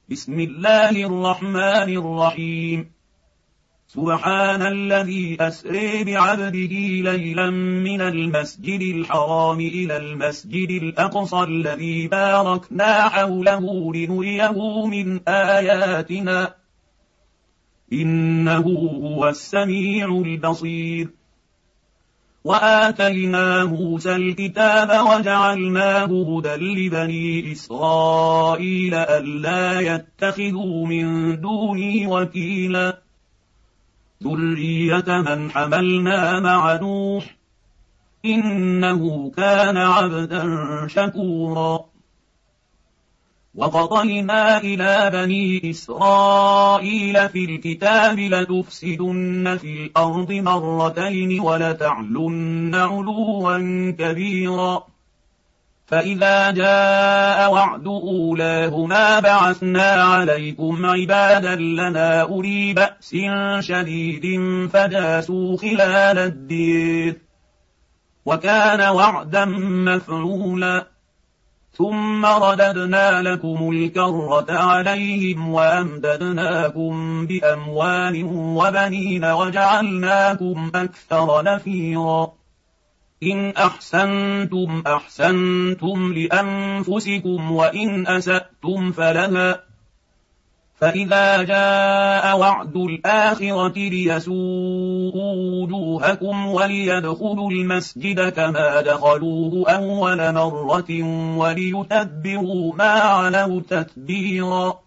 بسم الله الرحمن الرحيم. سبحان الذي أسري بعبده ليلا من المسجد الحرام إلى المسجد الأقصى الذي باركنا حوله لنريه من آياتنا إنه هو السميع البصير. وآتينا موسى الكتاب وجعلناه هدى لبني إسرائيل ألا يتخذوا من دوني وكيلا ذرية من حملنا مع نوح إنه كان عبدا شكورا. وقضينا إلى بني إسرائيل في الكتاب لتفسدن في الأرض مرتين ولتعلن علوا كبيرا فإذا جاء وعد أولاهما بعثنا عليكم عبادا لنا أولي بأس شديد فجاسوا خلال الدير وكان وعدا مفعولا. ثم رددنا لكم الكرة عليهم وأمددناكم بأموال وبنين وجعلناكم أكثر نفيرا. إن أحسنتم أحسنتم لأنفسكم وإن أسأتم فلها فإذا جاء وعد الآخرة ليسوءوا وجوهكم وليدخلوا المسجد كما دخلوه أول مرة وليتبروا ما علوا تتبيرا.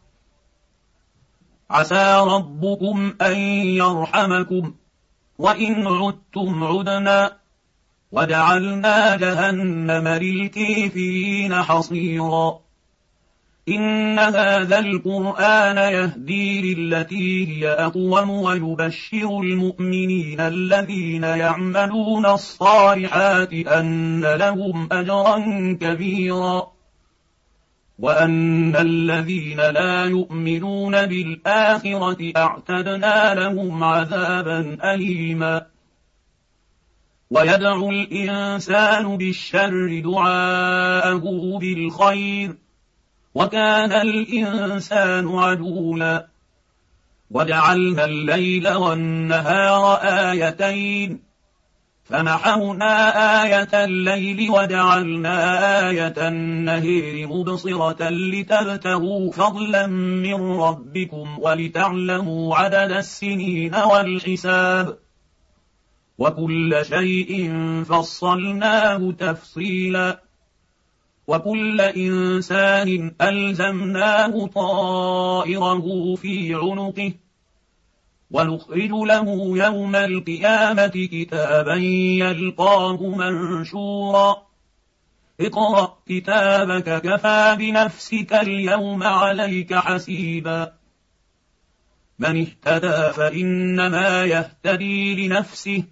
عسى ربكم أن يرحمكم وإن عدتم عدنا وجعلنا جهنم للكافرين حصيرا. إن هذا القرآن يهدي للتي هي أقوم ويبشر المؤمنين الذين يعملون الصالحات أن لهم أجرا كبيرا وأن الذين لا يؤمنون بالآخرة أعتدنا لهم عذابا أليما. ويدعو الإنسان بالشر دعاءه بالخير وكان الإنسان عجولا. وجعلنا الليل والنهار آيتين فمحونا آية الليل وجعلنا آية النهار مبصرة لتبتغوا فضلا من ربكم ولتعلموا عدد السنين والحساب وكل شيء فصلناه تفصيلا. وكل إنسان ألزمناه طائره في عنقه ونخرج له يوم القيامة كتابا يلقاه منشورا. اقرأ كتابك كفى بنفسك اليوم عليك حسيبا. من اهتدى فإنما يهتدي لنفسه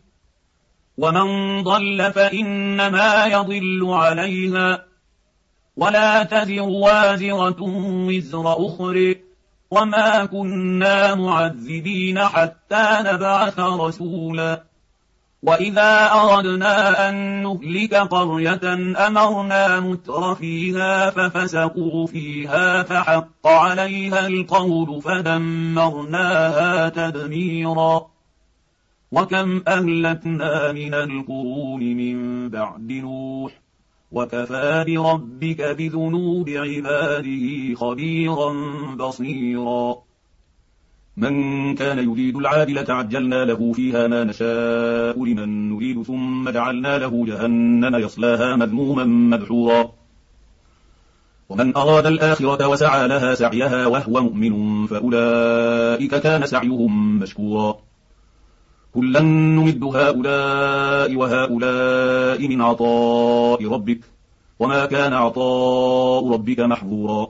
ومن ضل فإنما يضل عليها ولا تزر وازرة وزر أخرى وما كنا معذبين حتى نبعث رسولا. وإذا أردنا أن نهلك قرية أمرنا متر فيها ففسقوا فيها فحق عليها القول فدمرناها تدميرا. وكم أهلكنا من القرون من بعد نوح وكفى بربك بذنوب عباده خبيرا بصيرا. من كان يريد العاجلة عجلنا له فيها ما نشاء لمن نريد ثم جعلنا له جهنم يصلاها مذموما مدحورا. ومن أراد الآخرة وسعى لها سعيها وهو مؤمن فأولئك كان سعيهم مشكورا. كلا نمد هؤلاء وهؤلاء من عطاء ربك وما كان عطاء ربك محظورا.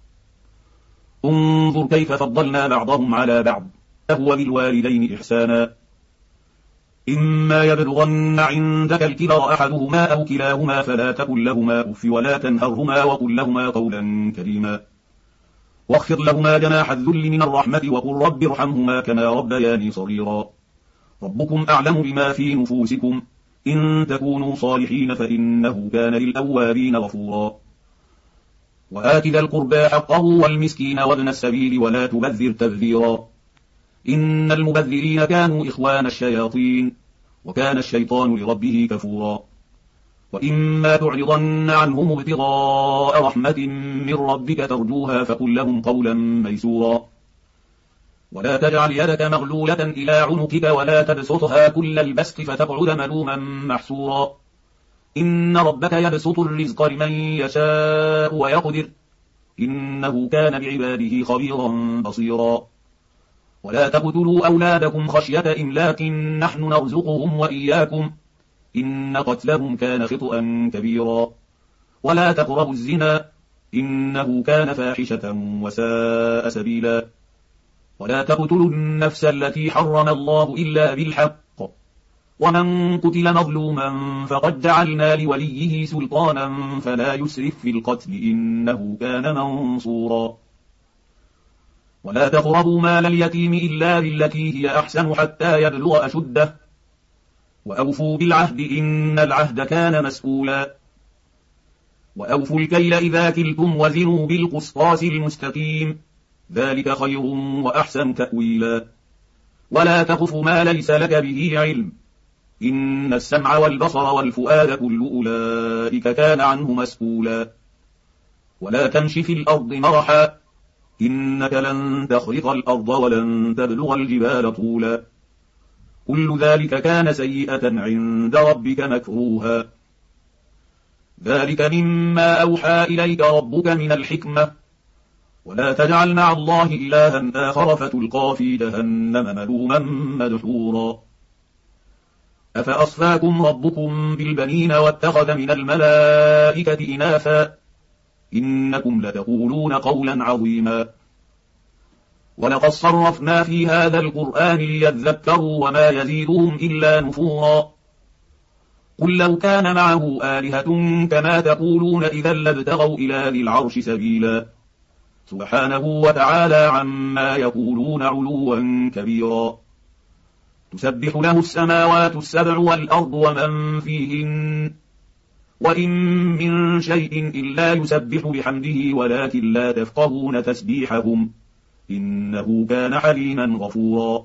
انظر كيف فضلنا بعضهم على بعض فهو بالوالدين إحسانا. إما يبلغن عندك الكبر أحدهما أو كلاهما فلا تقل لهما أف ولا تنهرهما وقل لهما قولا كريما واخفض لهما جناح الذل من الرحمة وقل رب ارحمهما كما ربياني صغيرا. ربكم أعلم بما في نفوسكم إن تكونوا صالحين فإنه كان للأوابين غفورا. وآت ذا القربى حقه والمسكين وابن السبيل ولا تبذر تبذيرا إن المبذرين كانوا إخوان الشياطين وكان الشيطان لربه كفورا وإما تعرضن عنهم ابتغاء رحمة من ربك ترجوها فقل لهم قولا ميسورا ولا تجعل يدك مغلولة إلى عنقك ولا تبسطها كل البسط فتقعد ملوما محسورا إن ربك يبسط الرزق لمن يشاء ويقدر إنه كان بعباده خبيرا بصيرا ولا تقتلوا أولادكم خشية إملاق نحن نرزقهم وإياكم إن قتلهم كان خطأ كبيرا ولا تقربوا الزنا إنه كان فاحشة وساء سبيلا ولا تقتلوا النفس التي حرم الله إلا بالحق ومن قتل مظلوما فقد جعلنا لوليه سلطانا فلا يسرف في القتل إنه كان منصورا ولا تقربوا مال اليتيم إلا بالتي هي أحسن حتى يبلغ أشده وأوفوا بالعهد إن العهد كان مسؤولا وأوفوا الكيل إذا كلتم وزنوا بالقسطاس المستقيم ذلك خير وأحسن تأويلا ولا تقف ما ليس لك به علم إن السمع والبصر والفؤاد كل أولئك كان عنه مسؤولا ولا تمش في الأرض مرحا إنك لن تخرق الأرض ولن تبلغ الجبال طولا كل ذلك كان سيئة عند ربك مكروها ذلك مما أوحى إليك ربك من الحكمة ولا تجعل مع الله إلها آخر فتلقى في جهنم ملوما مدحورا أفأصفاكم ربكم بالبنين واتخذ من الملائكة إناثا إنكم لتقولون قولا عظيما ولقد صرفنا في هذا القرآن ليذكروا وما يزيدهم إلا نفورا قل لو كان معه آلهة كما تقولون إذا لابتغوا إلى ذي العرش سبيلا سبحانه وتعالى عما يقولون علوا كبيرا تسبح له السماوات السبع والأرض ومن فيهن وإن من شيء إلا يسبح بحمده ولكن لا تفقهون تسبيحهم إنه كان حليما غفورا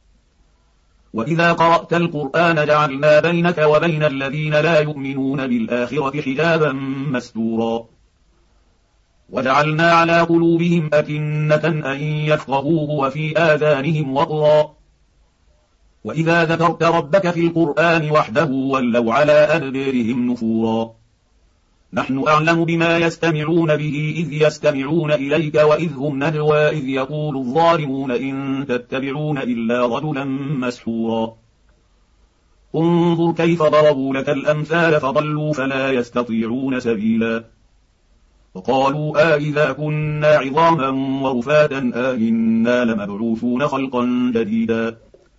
وإذا قرأت القرآن جعلنا بينك وبين الذين لا يؤمنون بالآخرة حجابا مستورا وجعلنا على قلوبهم أكنة أن يفقهوه وفي آذانهم وقرا وإذا ذكرت ربك في القرآن وحده ولوا على أدبارهم نفورا نحن أعلم بما يستمعون به إذ يستمعون إليك وإذ هم نجوى إذ يقول الظالمون إن تتبعون إلا رجلا مسحورا انظر كيف ضربوا لك الأمثال فضلوا فلا يستطيعون سبيلا وقالوا إذا كنا عظاما ورفاتا إنا لمبعوثون خلقا جديدا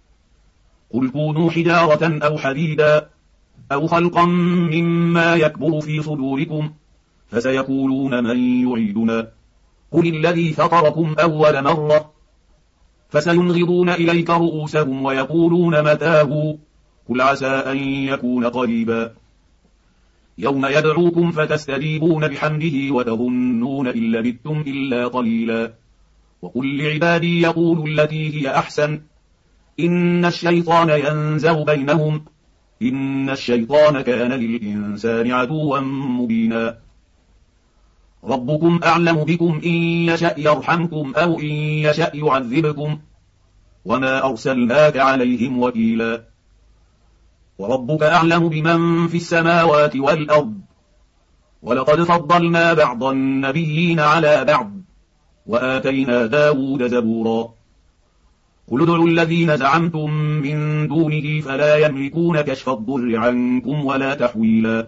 قل كونوا حجارة أو حديدا أو خلقا مما يكبر في صدوركم فسيقولون من يعيدنا قل الذي فطركم أول مرة فسينغضون إليك رؤوسهم ويقولون متاه قل عسى أن يكون قريبا يوم يدعوكم فتستجيبون بحمده وتظنون إن لبثتم إلا قليلا وقل لعبادي يقولوا التي هي أحسن إن الشيطان ينزغ بينهم إن الشيطان كان للإنسان عدوا مبينا ربكم أعلم بكم إن يشأ يرحمكم أو إن يشأ يعذبكم وما أرسلناك عليهم وكيلا وربك أعلم بمن في السماوات والأرض ولقد فضلنا بعض النبيين على بعض وآتينا داود زبورا قل ادعوا الذين زعمتم من دونه فلا يملكون كشف الضر عنكم ولا تحويلا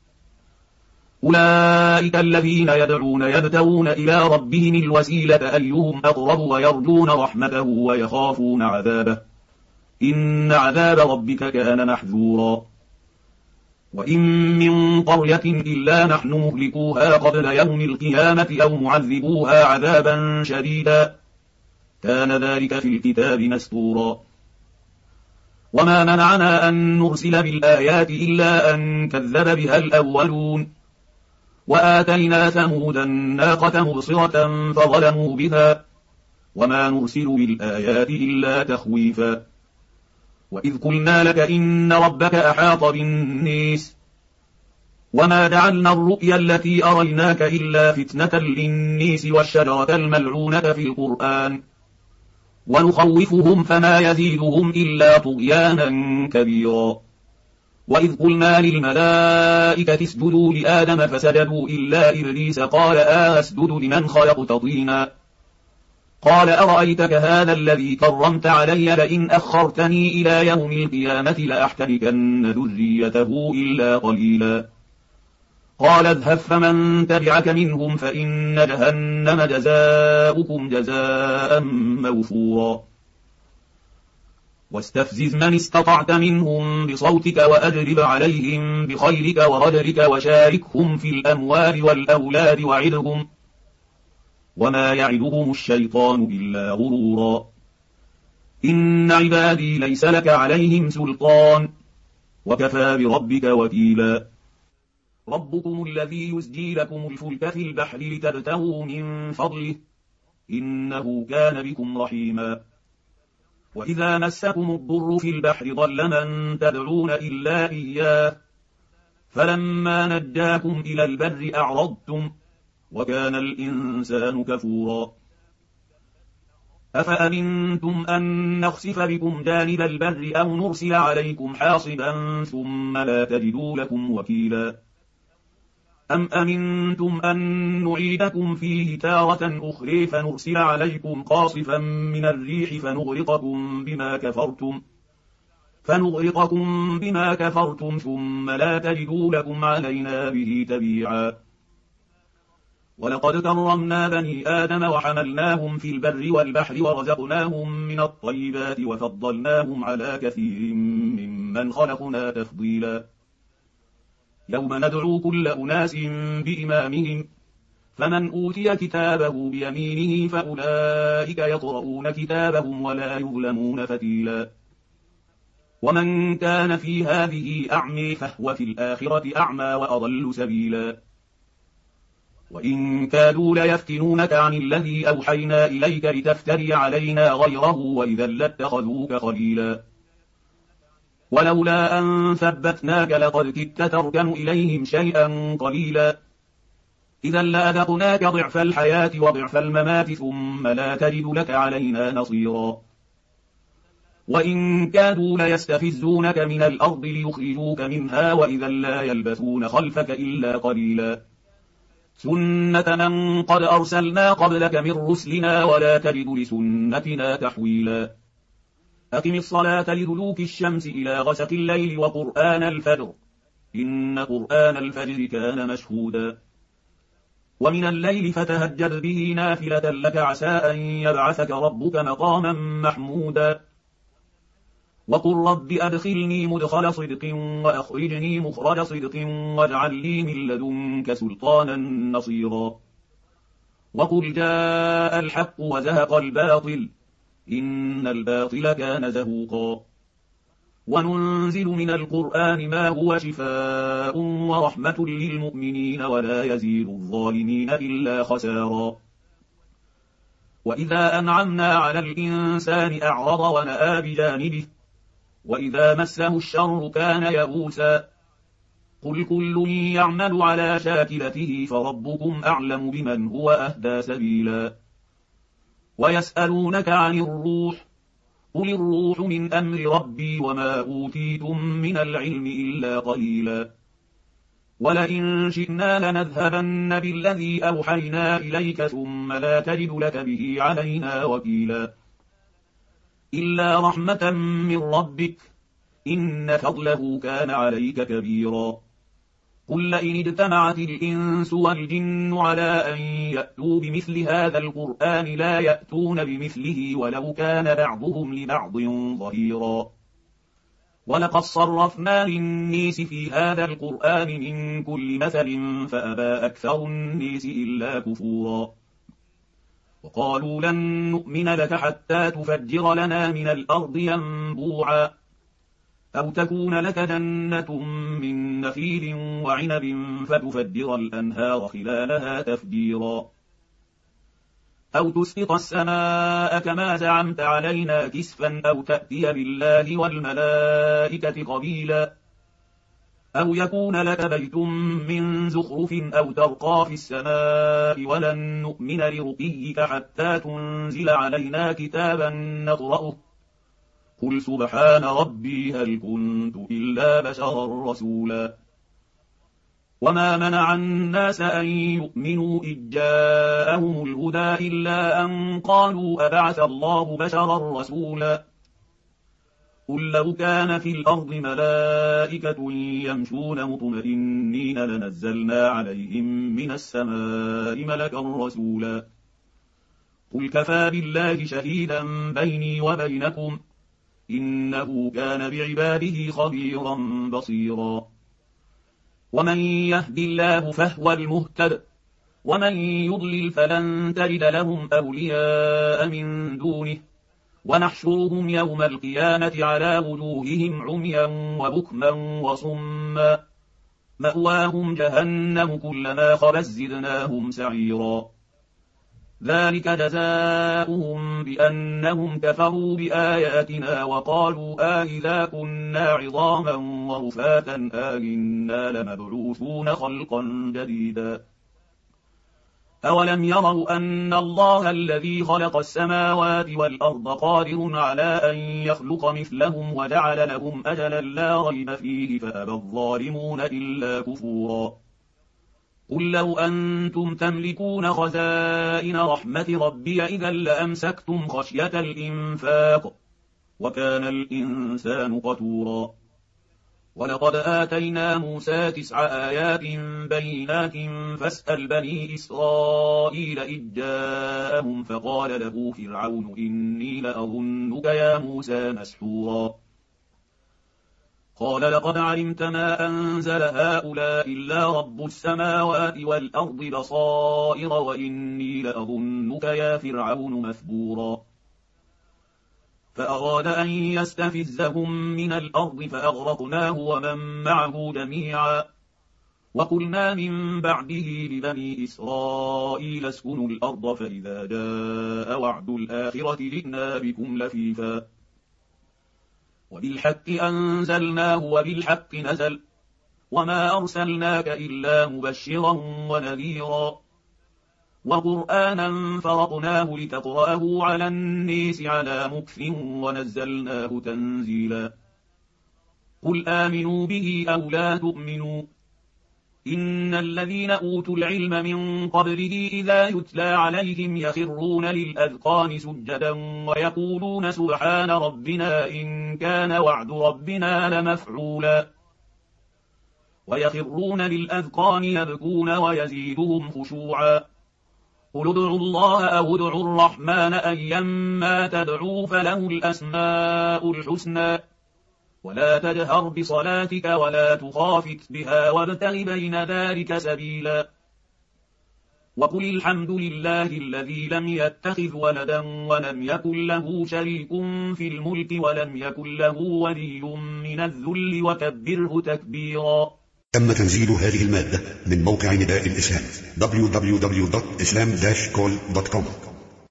أولئك الذين يدعون يبتغون إلى ربهم الوسيلة أيهم أقرب ويرجون رحمته ويخافون عذابه إن عذاب ربك كان محذورا وإن من قرية إلا نحن مهلكوها قبل يوم القيامة أو معذبوها عذابا شديدا كان ذلك في الكتاب مسطورا وما منعنا أن نرسل بالآيات إلا أن كذب بها الأولون وآتينا ثمود الناقة مبصرة فظلموا بها وما نرسل بالآيات إلا تخويفا وإذ قلنا لك إن ربك أحاط بالناس وما جعلنا الرؤيا التي أريناك إلا فتنة للناس والشجرة الملعونة في القرآن ونخوفهم فما يزيدهم إلا طغيانا كبيرا وإذ قلنا للملائكة اسجدوا لآدم فسجدوا إلا إبليس قال أسجد لمن خلقت طينا قال أرأيتك هذا الذي كرمت علي لئن أخرتني إلى يوم القيامة لأحتركن ذريته إلا قليلا قال اذهب فمن تبعك منهم فإن جهنم جزاؤكم جزاء موفورا واستفزز من استطعت منهم بصوتك وأجلب عليهم بخيلك ورجلك وشاركهم في الأموال والأولاد وعدهم وما يعدهم الشيطان إلا غرورا إن عبادي ليس لك عليهم سلطان وكفى بربك وكيلا ربكم الذي يزجي لكم الفلك في البحر لتبتغوا من فضله إنه كان بكم رحيما وإذا مسكم الضر في البحر ضل من تدعون إلا إياه فلما نجاكم إلى البر أعرضتم وكان الإنسان كفورا أفأمنتم أن نخسف بكم جانب البر أو نرسل عليكم حاصبا ثم لا تجدوا لكم وكيلا أم أمنتم أن نعيدكم فيه تارة أخرى فنرسل عليكم قاصفا من الريح فنغرقكم بما كفرتم ثم لا تجدوا لكم علينا به تبيعا ولقد كرمنا بني آدم وحملناهم في البر والبحر ورزقناهم من الطيبات وفضلناهم على كثير ممن خلقنا تفضيلا يوم ندعو كل أناس بإمامهم فمن أوتي كتابه بيمينه فأولئك يقرؤون كتابهم ولا يظلمون فتيلا ومن كان في هذه أعمى فهو في الآخرة أعمى وأضل سبيلا وإن كادوا ليفتنونك عن الذي أوحينا إليك لتفتري علينا غيره وإذا لاتخذوك خليلا ولولا أن ثبتناك لقد كدت تركن إليهم شيئا قليلا إذا لأذقناك ضعف الحياة وضعف الممات ثم لا تجد لك علينا نصيرا وإن كادوا ليستفزونك من الأرض ليخرجوك منها وإذا لا يلبثون خلفك إلا قليلا سنة من قد أرسلنا قبلك من رسلنا ولا تجد لسنتنا تحويلا أقم الصلاة لدلوك الشمس إلى غسق الليل وقرآن الفجر إن قرآن الفجر كان مشهودا ومن الليل فتهجد به نافلة لك عسى أن يبعثك ربك مقاما محمودا وقل رب أدخلني مدخل صدق وأخرجني مخرج صدق واجعل لي من لدنك سلطانا نصيرا وقل جاء الحق وزهق الباطل إن الباطل كان زهوقا وننزل من القرآن ما هو شفاء ورحمة للمؤمنين ولا يزيد الظالمين إلا خسارا وإذا أنعمنا على الإنسان أعرض ونأى بجانبه وإذا مسه الشر كان يئوسا قل كل يعمل على شاكلته فربكم أعلم بمن هو أهدى سبيلا ويسألونك عن الروح قل الروح من أمر ربي وما أوتيتم من العلم إلا قليلا ولئن شئنا لنذهبن بالذي أوحينا إليك ثم لا تجد لك به علينا وكيلا إلا رحمة من ربك إن فضله كان عليك كبيرا قل لئن اجتمعت الإنس والجن على أن يأتوا بمثل هذا القرآن لا يأتون بمثله ولو كان بعضهم لبعض ظهيرا ولقد صرفنا للناس في هذا القرآن من كل مثل فأبى أكثر الناس إلا كفورا وقالوا لن نؤمن لك حتى تفجر لنا من الأرض ينبوعا أو تكون لك جنة من نخيل وعنب فتفجر الأنهار خلالها تفجيرا، أو تسقط السماء كما زعمت علينا كسفا، أو تأتي بالله والملائكة قبيلا، أو يكون لك بيت من زخرف أو ترقى في السماء ولن نؤمن لرقيك حتى تنزل علينا كتابا نقرأه، قل سبحان ربي هل كنت إلا بشرا رسولا. وما منع الناس أن يؤمنوا إذ جاءهم الهدى إلا أن قالوا أبعث الله بشرا رسولا، قل لو كان في الأرض ملائكة يمشون مطمئنين لنزلنا عليهم من السماء ملكا رسولا، قل كفى بالله شهيدا بيني وبينكم إنه كان بعباده خبيرا بصيرا. ومن يهد الله فهو المهتد، ومن يضلل فلن تجد لهم أولياء من دونه، ونحشرهم يوم القيامة على وجوههم عميا وبكما وصما، مأواهم جهنم كلما خبت زدناهم سعيرا، ذلك جزاؤهم بأنهم كفروا بآياتنا وقالوا إذا كنا عظاما ورفاتا إنا لمبعوثون خلقا جديدا. أولم يروا أن الله الذي خلق السماوات والأرض قادر على أن يخلق مثلهم وجعل لهم أجلا لا ريب فيه فأبى الظالمون إلا كفورا. قل لو أنتم تملكون خزائن رحمة ربي إذا لأمسكتم خشية الإنفاق وكان الإنسان قتورا. ولقد آتينا موسى 9 آيات بينات فاسأل بني إسرائيل إذ جاءهم فقال له فرعون إني لأظنك يا موسى مسحورا. قال لقد علمت ما أنزل هؤلاء إلا رب السماوات والأرض بصائر وإني لأظنك يا فرعون مثبورا. فأراد أن يستفزهم من الأرض فأغرقناه ومن معه جميعا. وقلنا من بعده لبني إسرائيل اسكنوا الأرض فإذا جاء وعد الآخرة جئنا بكم لفيفا. وبالحق أنزلناه وبالحق نزل وما أرسلناك إلا مبشرا ونذيرا. وقرآنا فرقناه لتقرأه على الناس على مكث ونزلناه تنزيلا. قل آمنوا به أو لا تؤمنوا إن الذين أوتوا العلم من قبله إذا يتلى عليهم يخرون للأذقان سجدا ويقولون سبحان ربنا إن كان وعد ربنا لمفعولا. ويخرون للأذقان يبكون ويزيدهم خشوعا. قل ادعوا الله أو ادعوا الرحمن أيما تدعوا فله الأسماء الحسنى ولا تجهر بصلاتك ولا تخافت بها وابتغ بين ذلك سبيلا. وقل الحمد لله الذي لم يتخذ ولدا ولم يكن له شريك في الملك ولم يكن له ولي من الذل وكبره تكبيرا. تم تنزيل هذه المادة من موقع نداء الإسلام www.islam-call.com